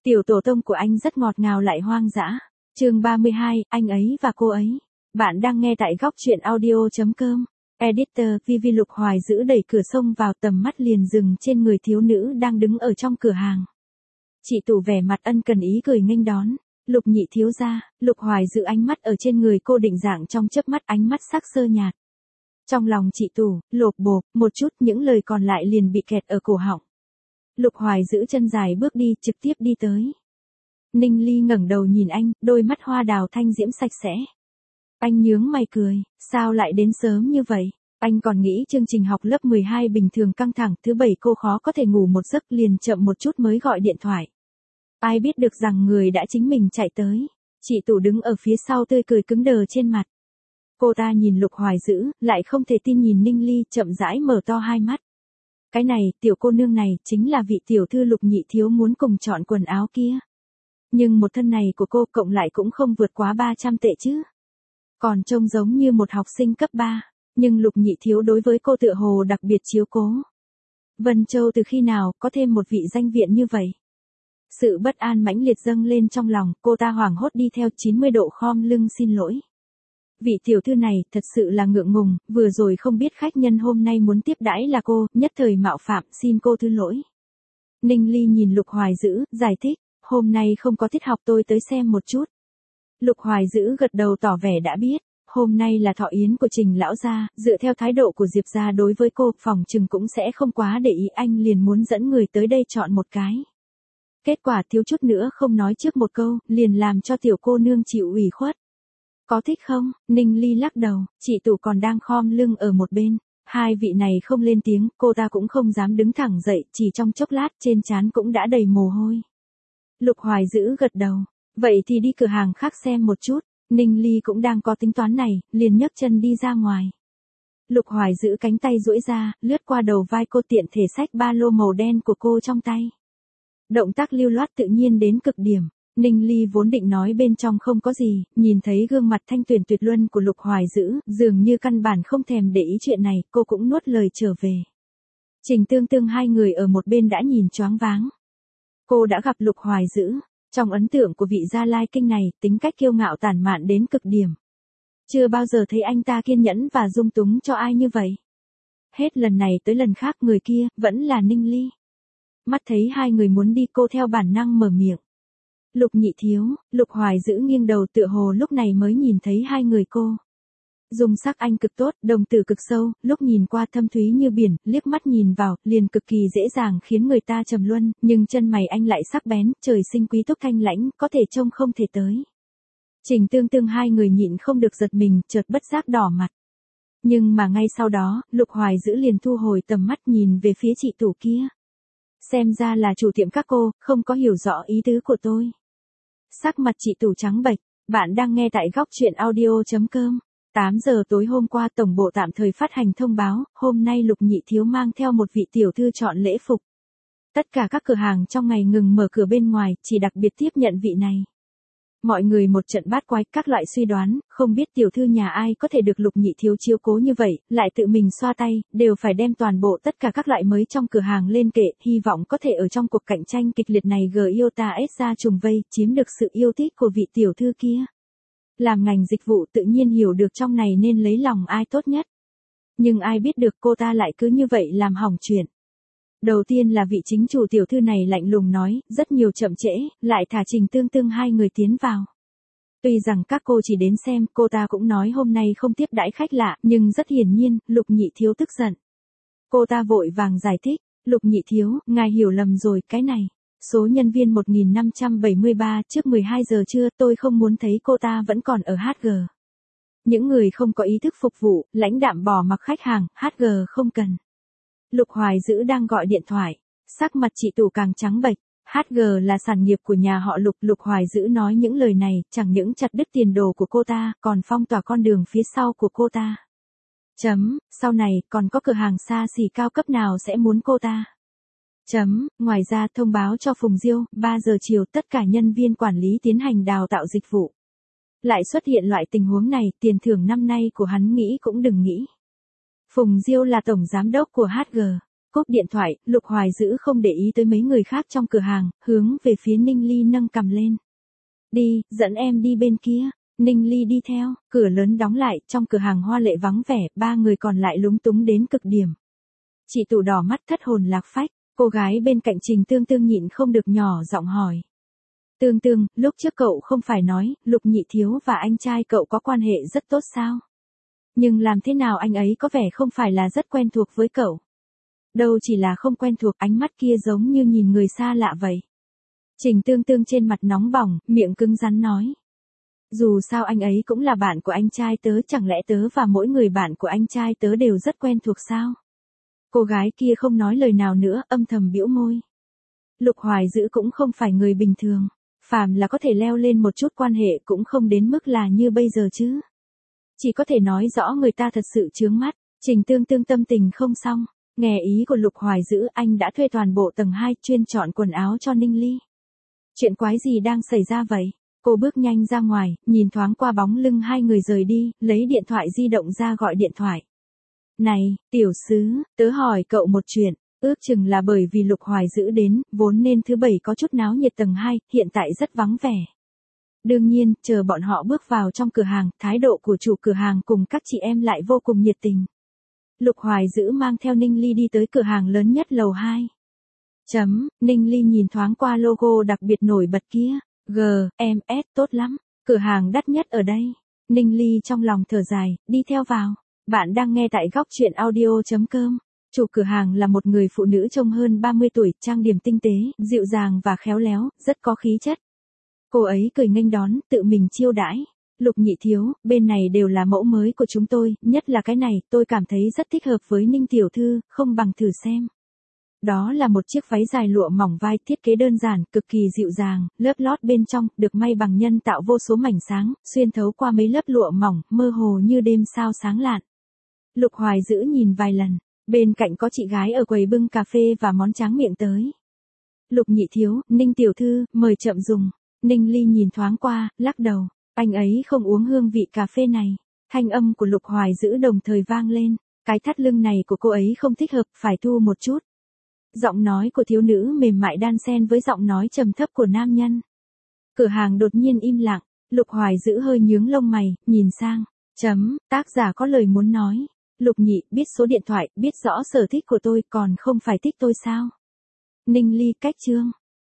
Tiểu tổ tông của anh rất ngọt ngào lại hoang dã. Chương 32, anh ấy và cô ấy. Bạn đang nghe tại góc truyện audio.com. Editor, Vivi. Lục Hoài giữ đẩy cửa xông vào, tầm mắt liền dừng trên người thiếu nữ đang đứng ở trong cửa hàng. Chị Tủ vẻ mặt ân cần ý cười nghênh đón. Lục nhị thiếu gia. Lục Hoài giữ ánh mắt ở trên người cô định dạng trong chớp mắt, ánh mắt sắc sơ nhạt. Trong lòng chị Tủ, lột bột, một chút, những lời còn lại liền bị kẹt ở cổ họng. Lục Hoài giữ chân dài bước đi, trực tiếp đi tới. Ninh Ly ngẩng đầu nhìn anh, đôi mắt hoa đào thanh diễm sạch sẽ. Anh nhướng mày cười, sao lại đến sớm như vậy? Anh còn nghĩ chương trình học lớp 12 bình thường căng thẳng, thứ 7 cô khó có thể ngủ một giấc, liền chậm một chút mới gọi điện thoại. Ai biết được rằng người đã chính mình chạy tới. Chị Tủ đứng ở phía sau tươi cười cứng đờ trên mặt. Cô ta nhìn Lục Hoài giữ, lại không thể tin nhìn Ninh Ly, chậm rãi mở to hai mắt. Cái này, tiểu cô nương này, chính là vị tiểu thư Lục nhị thiếu muốn cùng chọn quần áo kia. Nhưng một thân này của cô cộng lại cũng không vượt quá 300 tệ chứ. Còn trông giống như một học sinh cấp 3, nhưng Lục nhị thiếu đối với cô tựa hồ đặc biệt chiếu cố. Vân Châu từ khi nào có thêm một vị danh viện như vậy? Sự bất an mãnh liệt dâng lên trong lòng, cô ta hoảng hốt đi theo 90 độ khom lưng xin lỗi. Vị tiểu thư này thật sự là ngượng ngùng, vừa rồi không biết khách nhân hôm nay muốn tiếp đãi là cô, nhất thời mạo phạm, xin cô thứ lỗi. Ninh Ly nhìn Lục Hoài giữ, giải thích, hôm nay không có tiết học, tôi tới xem một chút. Lục Hoài giữ gật đầu tỏ vẻ đã biết, hôm nay là thọ yến của Trình lão gia, dựa theo thái độ của Diệp gia đối với cô, phòng chừng cũng sẽ không quá để ý, anh liền muốn dẫn người tới đây chọn một cái. Kết quả thiếu chút nữa không nói trước một câu, liền làm cho tiểu cô nương chịu ủy khuất. Có thích không? Ninh Ly lắc đầu, chị Tủ còn đang khom lưng ở một bên. Hai vị này không lên tiếng, cô ta cũng không dám đứng thẳng dậy, chỉ trong chốc lát trên trán cũng đã đầy mồ hôi. Lục Hoài giữ gật đầu, vậy thì đi cửa hàng khác xem một chút. Ninh Ly cũng đang có tính toán này, liền nhấc chân đi ra ngoài. Lục Hoài giữ cánh tay duỗi ra, lướt qua đầu vai cô, tiện thể xách ba lô màu đen của cô trong tay. Động tác lưu loát tự nhiên đến cực điểm. Ninh Ly vốn định nói bên trong không có gì, nhìn thấy gương mặt thanh tuyển tuyệt luân của Lục Hoài giữ, dường như căn bản không thèm để ý chuyện này, cô cũng nuốt lời trở về. Trình Tương Tương hai người ở một bên đã nhìn choáng váng. Cô đã gặp Lục Hoài giữ, trong ấn tượng của vị Gia Lai Kinh này, tính cách kiêu ngạo tản mạn đến cực điểm. Chưa bao giờ thấy anh ta kiên nhẫn và dung túng cho ai như vậy. Hết lần này tới lần khác người kia, vẫn là Ninh Ly. Mắt thấy hai người muốn đi, cô theo bản năng mở miệng. Lục nhị thiếu. Lục Hoài giữ nghiêng đầu, tựa hồ lúc này mới nhìn thấy hai người cô. Dung sắc anh cực tốt, đồng tử cực sâu, lúc nhìn qua thâm thúy như biển, liếc mắt nhìn vào, liền cực kỳ dễ dàng khiến người ta trầm luân, nhưng chân mày anh lại sắc bén, trời sinh quý túc thanh lãnh, có thể trông không thể tới. Trình Tương Tương hai người nhịn không được giật mình, chợt bất giác đỏ mặt. Nhưng mà ngay sau đó, Lục Hoài giữ liền thu hồi tầm mắt nhìn về phía chị Tủ kia. Xem ra là chủ tiệm các cô, không có hiểu rõ ý tứ của tôi. Sắc mặt chị Tủ trắng bệch. Bạn đang nghe tại góc truyện audio.com. 8 giờ tối hôm qua tổng bộ tạm thời phát hành thông báo, hôm nay Lục nhị thiếu mang theo một vị tiểu thư chọn lễ phục. Tất cả các cửa hàng trong ngày ngừng mở cửa bên ngoài, chỉ đặc biệt tiếp nhận vị này. Mọi người một trận bát quái, các loại suy đoán, không biết tiểu thư nhà ai có thể được Lục nhị thiếu chiếu cố như vậy, lại tự mình xoa tay, đều phải đem toàn bộ tất cả các loại mới trong cửa hàng lên kệ, hy vọng có thể ở trong cuộc cạnh tranh kịch liệt này Giota S ra trùng vây, chiếm được sự yêu thích của vị tiểu thư kia. Làm ngành dịch vụ tự nhiên hiểu được trong này nên lấy lòng ai tốt nhất. Nhưng ai biết được cô ta lại cứ như vậy làm hỏng chuyện. Đầu tiên là vị chính chủ tiểu thư này lạnh lùng nói, rất nhiều chậm trễ, lại thả Trình Tương Tương hai người tiến vào. Tuy rằng các cô chỉ đến xem, cô ta cũng nói hôm nay không tiếp đãi khách lạ, nhưng rất hiển nhiên, Lục nhị thiếu tức giận. Cô ta vội vàng giải thích, Lục nhị thiếu, ngài hiểu lầm rồi, cái này. Số nhân viên 1573 trước 12 giờ trưa, tôi không muốn thấy cô ta vẫn còn ở HG. Những người không có ý thức phục vụ, lãnh đạm bỏ mặc khách hàng, HG không cần. Lục Hoài giữ đang gọi điện thoại, sắc mặt chị Tủ càng trắng bệch. HG là sản nghiệp của nhà họ Lục. Lục Hoài giữ nói những lời này, chẳng những chặt đứt tiền đồ của cô ta, còn phong tỏa con đường phía sau của cô ta. Sau này, còn có cửa hàng xa xỉ cao cấp nào sẽ muốn cô ta. Ngoài ra thông báo cho Phùng Diêu, 3 giờ chiều tất cả nhân viên quản lý tiến hành đào tạo dịch vụ. Lại xuất hiện loại tình huống này, tiền thưởng năm nay của hắn nghĩ cũng đừng nghĩ. Phùng Diêu là tổng giám đốc của HG. cúp điện thoại, Lục Hoài Dữ không để ý tới mấy người khác trong cửa hàng, hướng về phía Ninh Ly nâng cằm lên. Đi, dẫn em đi bên kia. Ninh Ly đi theo, cửa lớn đóng lại, trong cửa hàng hoa lệ vắng vẻ, ba người còn lại lúng túng đến cực điểm. Chị Tụ đỏ mắt thất hồn lạc phách, cô gái bên cạnh Trình Tương Tương nhịn không được nhỏ giọng hỏi. Tương Tương, lúc trước cậu không phải nói, Lục Nhị Thiếu và anh trai cậu có quan hệ rất tốt sao? Nhưng làm thế nào anh ấy có vẻ không phải là rất quen thuộc với cậu? Đâu chỉ là không quen thuộc, ánh mắt kia giống như nhìn người xa lạ vậy. Trình Tương Tương trên mặt nóng bỏng, miệng cứng rắn nói. Dù sao anh ấy cũng là bạn của anh trai tớ, chẳng lẽ tớ và mỗi người bạn của anh trai tớ đều rất quen thuộc sao? Cô gái kia không nói lời nào nữa, âm thầm bĩu môi. Lục Hoài Dữ cũng không phải người bình thường, phàm là có thể leo lên một chút quan hệ cũng không đến mức là như bây giờ chứ. Chỉ có thể nói rõ người ta thật sự chướng mắt. Trình Tương Tương tâm tình không xong, nghe ý của Lục Hoài Dữ, anh đã thuê toàn bộ tầng 2 chuyên chọn quần áo cho Ninh Ly. Chuyện quái gì đang xảy ra vậy? Cô bước nhanh ra ngoài, nhìn thoáng qua bóng lưng hai người rời đi, lấy điện thoại di động ra gọi điện thoại. Này, tiểu sứ, tớ hỏi cậu một chuyện, ước chừng là bởi vì Lục Hoài Dữ đến, vốn nên thứ bảy có chút náo nhiệt tầng 2, hiện tại rất vắng vẻ. Đương nhiên, chờ bọn họ bước vào trong cửa hàng, thái độ của chủ cửa hàng cùng các chị em lại vô cùng nhiệt tình. Lục Hoài Dữ mang theo Ninh Ly đi tới cửa hàng lớn nhất lầu 2. Ninh Ly nhìn thoáng qua logo đặc biệt nổi bật kia. GMS tốt lắm, cửa hàng đắt nhất ở đây. Ninh Ly trong lòng thở dài, đi theo vào. Bạn đang nghe tại góc truyện audio.com. Chủ cửa hàng là một người phụ nữ trông hơn 30 tuổi, trang điểm tinh tế, dịu dàng và khéo léo, rất có khí chất. Cô ấy cười nghênh đón, tự mình chiêu đãi. Lục Nhị Thiếu, bên này đều là mẫu mới của chúng tôi, nhất là cái này, tôi cảm thấy rất thích hợp với Ninh tiểu thư, không bằng thử xem. Đó là một chiếc váy dài lụa mỏng vai, thiết kế đơn giản, cực kỳ dịu dàng, lớp lót bên trong, được may bằng nhân tạo vô số mảnh sáng, xuyên thấu qua mấy lớp lụa mỏng, mơ hồ như đêm sao sáng lạn. Lục Hoài Dữ nhìn vài lần, bên cạnh có chị gái ở quầy bưng cà phê và món tráng miệng tới. Lục Nhị Thiếu, Ninh tiểu thư, mời chậm dùng. Ninh Ly nhìn thoáng qua, lắc đầu, anh ấy không uống hương vị cà phê này. Thanh âm của Lục Hoài Dữ đồng thời vang lên, cái thắt lưng này của cô ấy không thích hợp, phải thu một chút. Giọng nói của thiếu nữ mềm mại đan xen với giọng nói trầm thấp của nam nhân. Cửa hàng đột nhiên im lặng, Lục Hoài Dữ hơi nhướng lông mày, nhìn sang. Tác giả có lời muốn nói. Lục Nhị, biết số điện thoại, biết rõ sở thích của tôi, còn không phải thích tôi sao? Ninh Ly cách chương.